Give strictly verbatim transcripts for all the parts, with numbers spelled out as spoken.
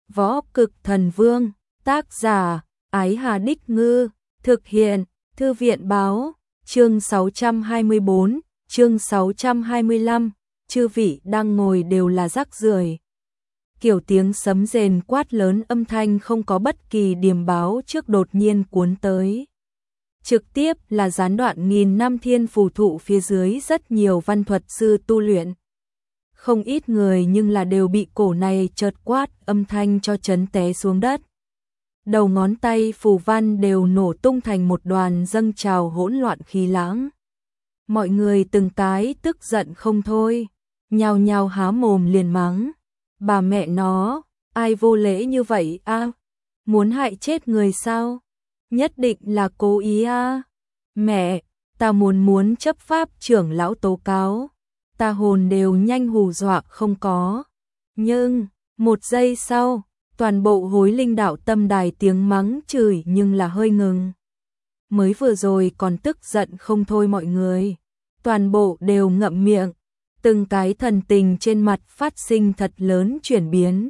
Võ Cực Thần Vương, tác giả, Ái Hà Đích Ngư, thực hiện, Thư viện Báo, chương sáu trăm hai mươi bốn, chương sáu trăm hai mươi lăm, chư vị đang ngồi đều là rác rưởi. Kiểu tiếng sấm rền quát lớn âm thanh không có bất kỳ điềm báo trước đột nhiên cuốn tới. Trực tiếp là gián đoạn nghìn năm thiên phù thụ phía dưới rất nhiều văn thuật sư tu luyện. Không ít người nhưng là đều bị cổ này chợt quát âm thanh cho chấn té xuống đất. Đầu ngón tay phù văn đều nổ tung thành một đoàn dâng trào hỗn loạn khí lãng. Mọi người từng cái tức giận không thôi, nhao nhao há mồm liền mắng. Bà mẹ nó, ai vô lễ như vậy a? À? Muốn hại chết người sao? Nhất định là cố ý a. À? Mẹ, ta muốn muốn chấp pháp trưởng lão tố cáo. Ta hồn đều nhanh hù dọa không có. Nhưng, một giây sau, toàn bộ hối linh đạo tâm đài tiếng mắng chửi nhưng là hơi ngừng. Mới vừa rồi còn tức giận không thôi mọi người. Toàn bộ đều ngậm miệng. Từng cái thần tình trên mặt phát sinh thật lớn chuyển biến.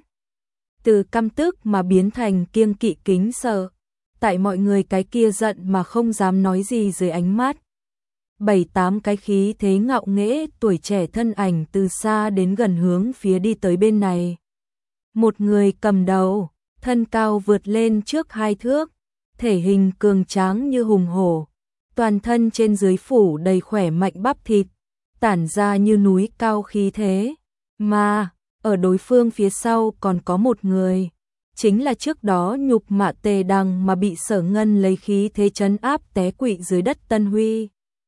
Từ căm tức mà biến thành kiêng kỵ kính sợ. Tại mọi người cái kia giận mà không dám nói gì dưới ánh mắt. Bảy tám cái khí thế ngạo nghễ tuổi trẻ thân ảnh từ xa đến gần hướng phía đi tới bên này. Một người cầm đầu, thân cao vượt lên trước hai thước, thể hình cường tráng như hùng hổ. Toàn thân trên dưới phủ đầy khỏe mạnh bắp thịt. Tản ra như núi cao khí thế, mà ở đối phương phía sau còn có một người, chính là trước đó nhục mạ Tề Đằng mà bị Sở Ngân lấy khí thế trấn áp té quỵ dưới đất Tân Huy.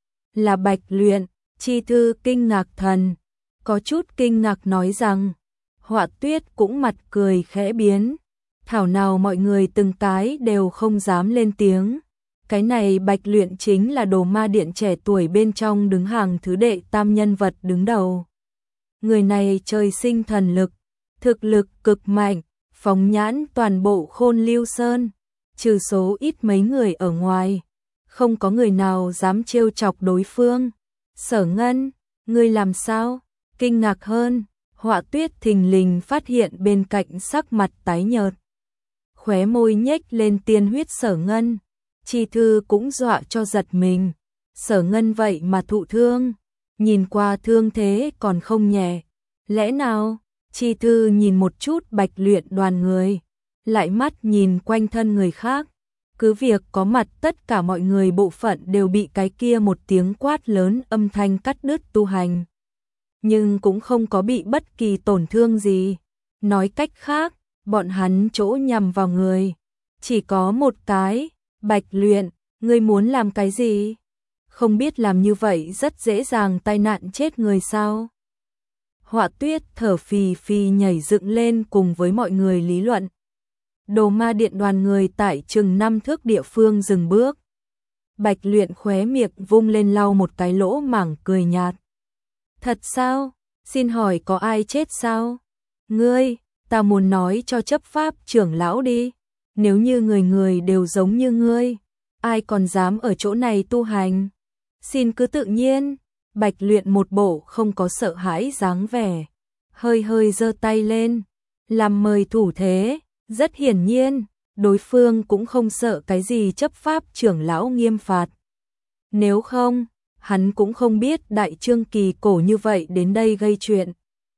Là Bạch Luyện. Chi Thư kinh ngạc thần, có chút kinh ngạc nói rằng, Họa Tuyết cũng mặt cười khẽ biến, thảo nào mọi người từng cái đều không dám lên tiếng. Cái này Bạch Luyện chính là Đồ Ma Điện trẻ tuổi bên trong đứng hàng thứ đệ tam nhân vật đứng đầu. Người này trời sinh thần lực, thực lực cực mạnh, phóng nhãn toàn bộ Khôn Lưu Sơn, trừ số ít mấy người ở ngoài, không có người nào dám trêu chọc đối phương. Sở Ngân, ngươi làm sao? Kinh ngạc hơn, Họa Tuyết thình lình phát hiện bên cạnh sắc mặt tái nhợt, khóe môi nhếch lên tiên huyết Sở Ngân. Chi Thư cũng dọa cho giật mình. Sở Ngân vậy mà thụ thương, nhìn qua thương thế còn không nhẹ. Lẽ nào? Chi Thư nhìn một chút Bạch Luyện đoàn người, lại mắt nhìn quanh thân người khác. Cứ việc có mặt tất cả mọi người bộ phận đều bị cái kia một tiếng quát lớn âm thanh cắt đứt tu hành, nhưng cũng không có bị bất kỳ tổn thương gì. Nói cách khác, bọn hắn chỗ nhằm vào người chỉ có một cái. Bạch Luyện, ngươi muốn làm cái gì? Không biết làm như vậy rất dễ dàng tai nạn chết người sao? Họa Tuyết thở phì phì nhảy dựng lên cùng với mọi người lý luận. Đồ Ma Điện đoàn người tại chừng năm thước địa phương dừng bước. Bạch Luyện khóe miệng vung lên lau một cái lỗ mảng cười nhạt. Thật sao? Xin hỏi có ai chết sao? Ngươi, ta muốn nói cho chấp pháp trưởng lão đi. Nếu như người người đều giống như ngươi, ai còn dám ở chỗ này tu hành? Xin cứ tự nhiên. Bạch Luyện một bộ không có sợ hãi dáng vẻ, hơi hơi giơ tay lên, làm mời thủ thế. Rất hiển nhiên, đối phương cũng không sợ cái gì chấp pháp trưởng lão nghiêm phạt. Nếu không, hắn cũng không biết Đại Trương kỳ cổ như vậy đến đây gây chuyện.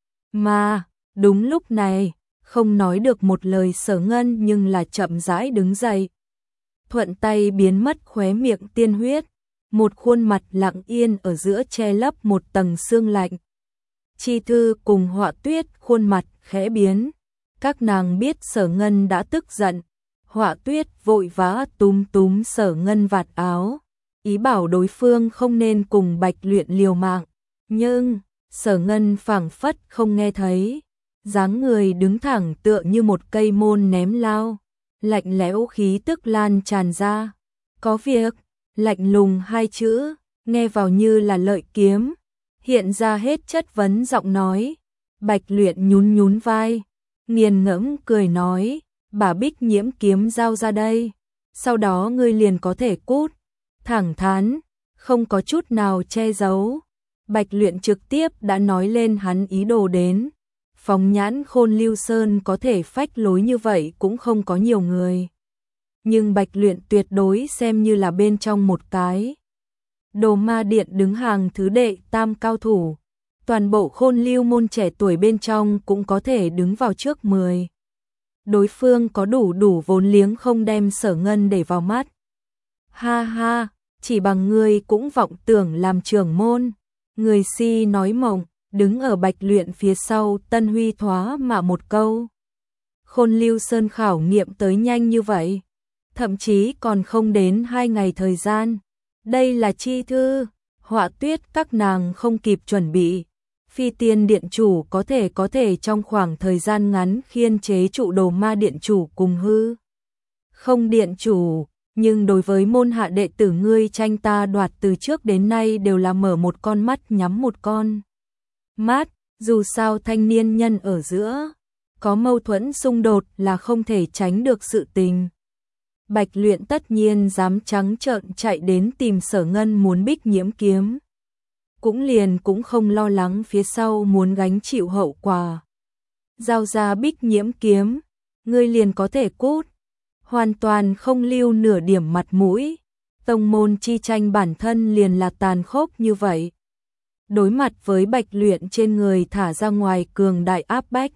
Mà, đúng lúc này, không nói được một lời Sở Ngân nhưng là chậm rãi đứng dậy. Thuận tay biến mất khóe miệng tiên huyết, một khuôn mặt lặng yên ở giữa che lấp một tầng sương lạnh. Chi Thư cùng Họa Tuyết khuôn mặt khẽ biến, các nàng biết Sở Ngân đã tức giận. Họa Tuyết vội vã túm túm Sở Ngân vạt áo, ý bảo đối phương không nên cùng Bạch Luyện liều mạng, nhưng Sở Ngân phảng phất không nghe thấy. Dáng người đứng thẳng tựa như một cây môn ném lao, lạnh lẽo khí tức lan tràn ra. Có việc, lạnh lùng hai chữ, nghe vào như là lợi kiếm, hiện ra hết chất vấn giọng nói. Bạch Luyện nhún nhún vai, nghiền ngẫm cười nói, bà Bích Nhiễm kiếm giao ra đây, sau đó ngươi liền có thể cút. Thẳng thắn, không có chút nào che giấu. Bạch Luyện trực tiếp đã nói lên hắn ý đồ đến. Phóng nhãn Khôn Lưu Sơn có thể phách lối như vậy cũng không có nhiều người. Nhưng Bạch Luyện tuyệt đối xem như là bên trong một cái. Đồ Ma Điện đứng hàng thứ đệ tam cao thủ. Toàn bộ Khôn Lưu môn trẻ tuổi bên trong cũng có thể đứng vào trước mười. Đối phương có đủ đủ vốn liếng không đem Sở Ngân để vào mắt. Ha ha, chỉ bằng ngươi cũng vọng tưởng làm trưởng môn. Người si nói mộng, đứng ở Bạch Luyện phía sau Tân Huy thoá mà một câu. Khôn Lưu Sơn khảo nghiệm tới nhanh như vậy. Thậm chí còn không đến hai ngày thời gian. Đây là chi thư, họa tuyết các nàng không kịp chuẩn bị. Phi Tiên Điện chủ có thể có thể trong khoảng thời gian ngắn khiên chế trụ Đồ Ma Điện chủ cùng hư. Không điện chủ, nhưng đối với môn hạ đệ tử ngươi tranh ta đoạt từ trước đến nay đều là mở một con mắt nhắm một con mắt, dù sao thanh niên nhân ở giữa, có mâu thuẫn xung đột là không thể tránh được sự tình. Bạch Luyện tất nhiên dám trắng trợn chạy đến tìm Sở Ngân muốn Bích Nhiễm kiếm. Cũng liền cũng không lo lắng phía sau muốn gánh chịu hậu quả. Giao ra Bích Nhiễm kiếm, ngươi liền có thể cút. Hoàn toàn không lưu nửa điểm mặt mũi. Tông môn chi tranh bản thân liền là tàn khốc như vậy. Đối mặt với Bạch Luyện trên người thả ra ngoài cường đại áp bách.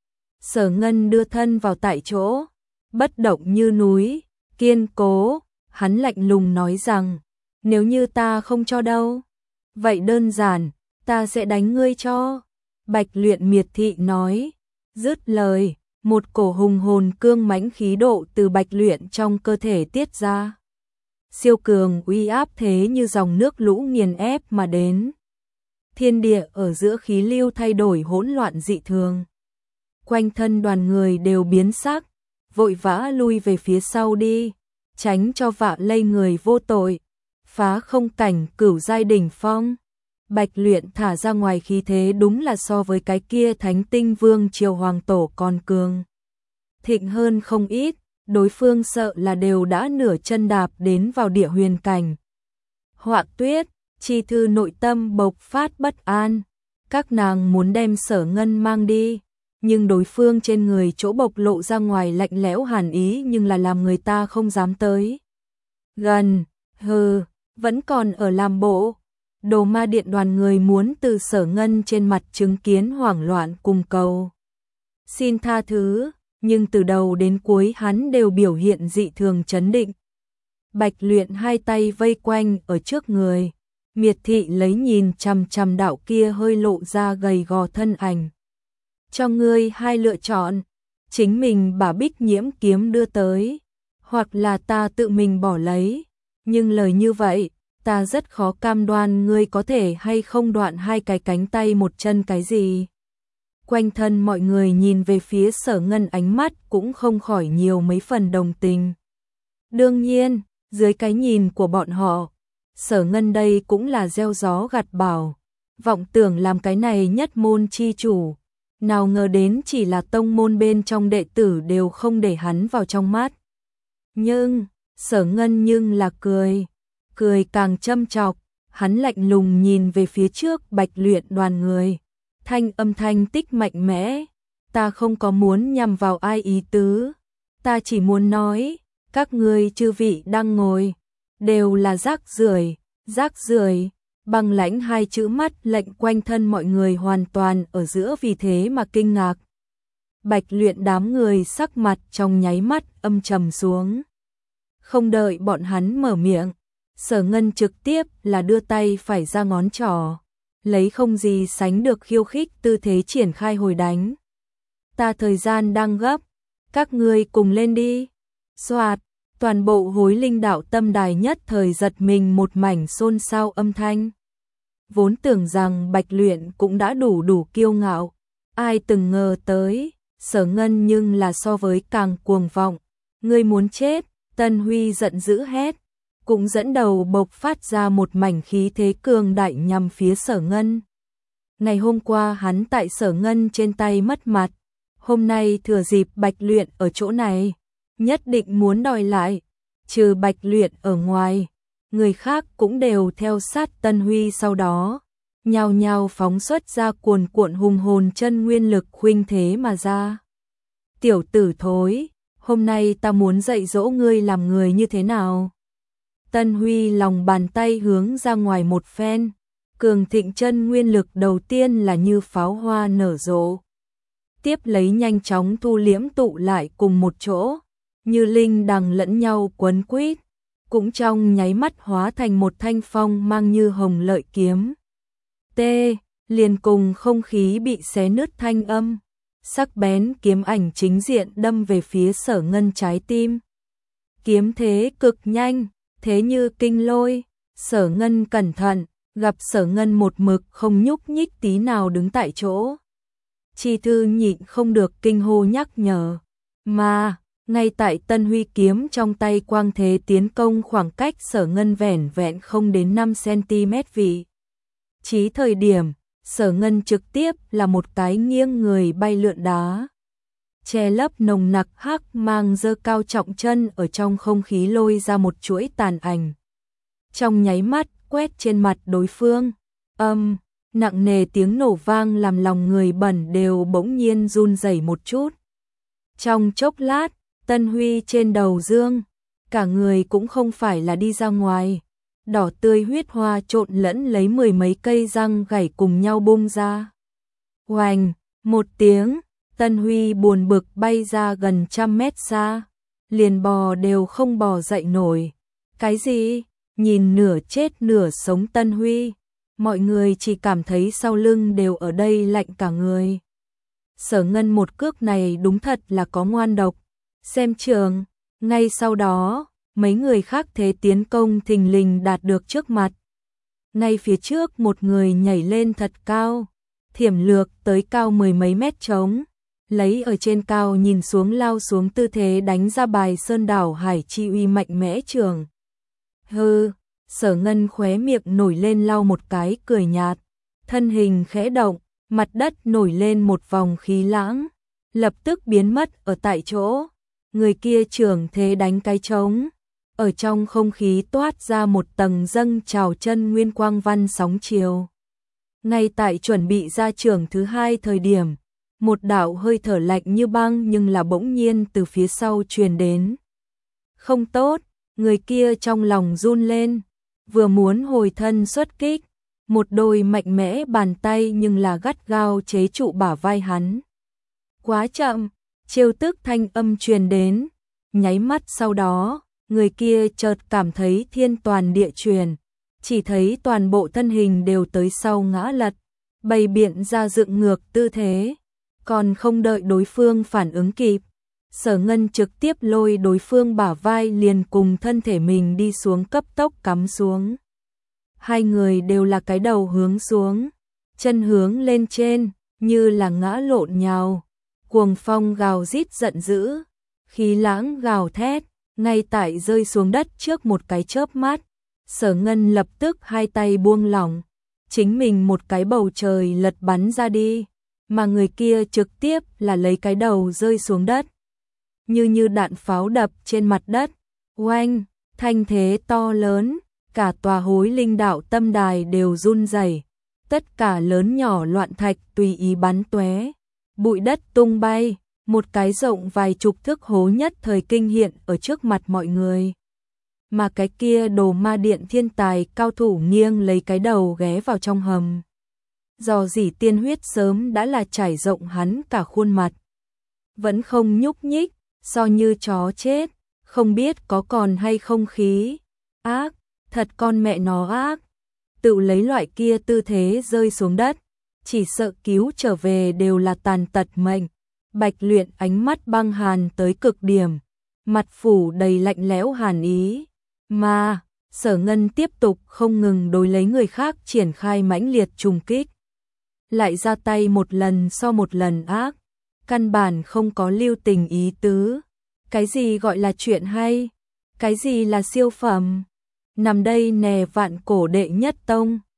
Sở Ngân đưa thân vào tại chỗ, bất động như núi, kiên cố, hắn lạnh lùng nói rằng, nếu như ta không cho đâu, vậy đơn giản, ta sẽ đánh ngươi cho. Bạch Luyện miệt thị nói, dứt lời, một cổ hùng hồn cương mãnh khí độ từ Bạch Luyện trong cơ thể tiết ra. Siêu cường uy áp thế như dòng nước lũ nghiền ép mà đến. Thiên địa ở giữa khí lưu thay đổi hỗn loạn dị thường. Quanh thân đoàn người đều biến sắc, vội vã lui về phía sau đi, tránh cho vạ lây người vô tội. Phá không cảnh cửu giai đỉnh phong. Bạch Luyện thả ra ngoài khí thế đúng là so với cái kia Thánh Tinh Vương Triều Hoàng Tổ còn cường thịnh hơn không ít, đối phương sợ là đều đã nửa chân đạp đến vào địa huyền cảnh. Họa tuyết, chi thư nội tâm bộc phát bất an, các nàng muốn đem Sở Ngân mang đi, nhưng đối phương trên người chỗ bộc lộ ra ngoài lạnh lẽo hàn ý nhưng là làm người ta không dám tới gần. Hừ, vẫn còn ở làm bộ. Đồ Ma Điện đoàn người muốn từ Sở Ngân trên mặt chứng kiến hoảng loạn cùng cầu xin tha thứ, nhưng từ đầu đến cuối hắn đều biểu hiện dị thường trấn định. Bạch Luyện hai tay vây quanh ở trước người, miệt thị lấy nhìn chằm chằm đạo kia hơi lộ ra gầy gò thân ảnh. Cho ngươi hai lựa chọn, chính mình把Bích Nhiễm kiếm đưa tới, hoặc là ta tự mình bỏ lấy. Nhưng lời như vậy, ta rất khó cam đoan ngươi có thể hay không đoạn hai cái cánh tay một chân cái gì. Quanh thân mọi người nhìn về phía Sở Ngân ánh mắt cũng không khỏi nhiều mấy phần đồng tình. Đương nhiên, dưới cái nhìn của bọn họ, Sở Ngân đây cũng là gieo gió gặt bão, vọng tưởng làm cái này nhất môn chi chủ. Nào ngờ đến chỉ là tông môn bên trong đệ tử đều không để hắn vào trong mắt. Nhưng, Sở Ngân nhưng là cười, cười càng châm chọc, hắn lạnh lùng nhìn về phía trước Bạch Luyện đoàn người, thanh âm thanh tích mạnh mẽ, ta không có muốn nhằm vào ai ý tứ, ta chỉ muốn nói, các ngươi chư vị đang ngồi, đều là rác rưởi, rác rưởi. Băng lãnh hai chữ mắt lệnh quanh thân mọi người hoàn toàn ở giữa vì thế mà kinh ngạc. Bạch Luyện đám người sắc mặt trong nháy mắt âm trầm xuống. Không đợi bọn hắn mở miệng, Sở Ngân trực tiếp là đưa tay phải ra ngón trỏ, lấy không gì sánh được khiêu khích tư thế triển khai hồi đánh. Ta thời gian đang gấp, các ngươi cùng lên đi. Soạt, toàn bộ Hối Linh đạo tâm đài nhất thời giật mình một mảnh xôn xao âm thanh. Vốn tưởng rằng Bạch Luyện cũng đã đủ đủ kiêu ngạo, ai từng ngờ tới, Sở Ngân nhưng là so với càng cuồng vọng. Ngươi muốn chết, Tân Huy giận dữ hét, cũng dẫn đầu bộc phát ra một mảnh khí thế cường đại nhằm phía Sở Ngân. Ngày hôm qua hắn tại Sở Ngân trên tay mất mặt, hôm nay thừa dịp Bạch Luyện ở chỗ này, nhất định muốn đòi lại. Trừ Bạch Luyện ở ngoài, người khác cũng đều theo sát Tân Huy sau đó. nhao nhao phóng xuất ra cuồn cuộn hùng hồn chân nguyên lực khuynh thế mà ra. Tiểu tử thối, hôm nay ta muốn dạy dỗ ngươi làm người như thế nào. Tân Huy lòng bàn tay hướng ra ngoài một phen, cường thịnh chân nguyên lực đầu tiên là như pháo hoa nở rộ. Tiếp lấy nhanh chóng thu liễm tụ lại cùng một chỗ, như linh đằng lẫn nhau quấn quýt, cũng trong nháy mắt hóa thành một thanh phong mang như hồng lợi kiếm. T, liền cùng không khí bị xé nứt thanh âm, sắc bén kiếm ảnh chính diện đâm về phía Sở Ngân trái tim. Kiếm thế cực nhanh, thế như kinh lôi, Sở Ngân cẩn thận, gặp Sở Ngân một mực không nhúc nhích tí nào đứng tại chỗ. Chi Thư nhịn không được kinh hô nhắc nhở, mà ngay tại Tân Huy kiếm trong tay quang thế tiến công khoảng cách Sở Ngân vẻn vẹn không đến năm xăng-ti-mét vị. Chí thời điểm, Sở Ngân trực tiếp là một cái nghiêng người bay lượn đá. Che lấp nồng nặc hắc mang giơ cao trọng chân ở trong không khí lôi ra một chuỗi tàn ảnh. Trong nháy mắt quét trên mặt đối phương, âm, nặng nề tiếng nổ vang làm lòng người bẩn đều bỗng nhiên run rẩy một chút. Trong chốc lát, Tân Huy trên đầu dương, cả người cũng không phải là đi ra ngoài. Đỏ tươi huyết hoa trộn lẫn lấy mười mấy cây răng gãy cùng nhau bung ra. Oành, một tiếng, Tân Huy buồn bực bay ra gần trăm mét xa, liền bò đều không bò dậy nổi. Cái gì? Nhìn nửa chết nửa sống Tân Huy, mọi người chỉ cảm thấy sau lưng đều ở đây lạnh cả người. Sở Ngân một cước này đúng thật là có ngoan độc. Xem trường, ngay sau đó, mấy người khác thế tiến công thình lình đạt được trước mặt. Ngay phía trước một người nhảy lên thật cao, thiểm lược tới cao mười mấy mét trống, lấy ở trên cao nhìn xuống lao xuống tư thế đánh ra bài sơn đảo hải chi uy mạnh mẽ trường. Hừ, Sở Ngân khóe miệng nổi lên lau một cái cười nhạt, thân hình khẽ động, mặt đất nổi lên một vòng khí lãng, lập tức biến mất ở tại chỗ. Người kia trưởng thế đánh cái trống, ở trong không khí toát ra một tầng dâng trào chân nguyên quang văn sóng chiều. Ngay tại chuẩn bị ra trưởng thứ hai thời điểm, một đạo hơi thở lạnh như băng nhưng là bỗng nhiên từ phía sau truyền đến. Không tốt, người kia trong lòng run lên, vừa muốn hồi thân xuất kích, một đôi mạnh mẽ bàn tay nhưng là gắt gao chế trụ bả vai hắn. Quá chậm, chiêu tức thanh âm truyền đến, nháy mắt sau đó, người kia chợt cảm thấy thiên toàn địa chuyển, chỉ thấy toàn bộ thân hình đều tới sau ngã lật, bày biện ra dựng ngược tư thế, còn không đợi đối phương phản ứng kịp, Sở Ngân trực tiếp lôi đối phương bả vai liền cùng thân thể mình đi xuống cấp tốc cắm xuống. Hai người đều là cái đầu hướng xuống, chân hướng lên trên, như là ngã lộn nhào. Cuồng phong gào rít giận dữ, khí lãng gào thét, ngay tại rơi xuống đất trước một cái chớp mắt, Sở Ngân lập tức hai tay buông lỏng, chính mình một cái bầu trời lật bắn ra đi, mà người kia trực tiếp là lấy cái đầu rơi xuống đất. Như như đạn pháo đập trên mặt đất, oanh, thanh thế to lớn, cả tòa Hối Linh Đạo Tâm Đài đều run rẩy, tất cả lớn nhỏ loạn thạch tùy ý bắn tóe. Bụi đất tung bay, một cái rộng vài chục thước hố nhất thời kinh hiện ở trước mặt mọi người. Mà cái kia Đồ Ma Điện thiên tài cao thủ nghiêng lấy cái đầu ghé vào trong hầm. Dò dỉ tiên huyết sớm đã là trải rộng hắn cả khuôn mặt. Vẫn không nhúc nhích, so như chó chết, không biết có còn hay không khí. Ác, thật con mẹ nó ác. Tự lấy loại kia tư thế rơi xuống đất. Chỉ sợ cứu trở về đều là tàn tật mệnh. Bạch Luyện ánh mắt băng hàn tới cực điểm, mặt phủ đầy lạnh lẽo hàn ý, mà Sở Ngân tiếp tục không ngừng đối lấy người khác triển khai mãnh liệt trùng kích, lại ra tay một lần so một lần ác, căn bản không có lưu tình ý tứ. Cái gì gọi là chuyện hay, cái gì là siêu phẩm, nằm đây nè vạn cổ đệ nhất tông.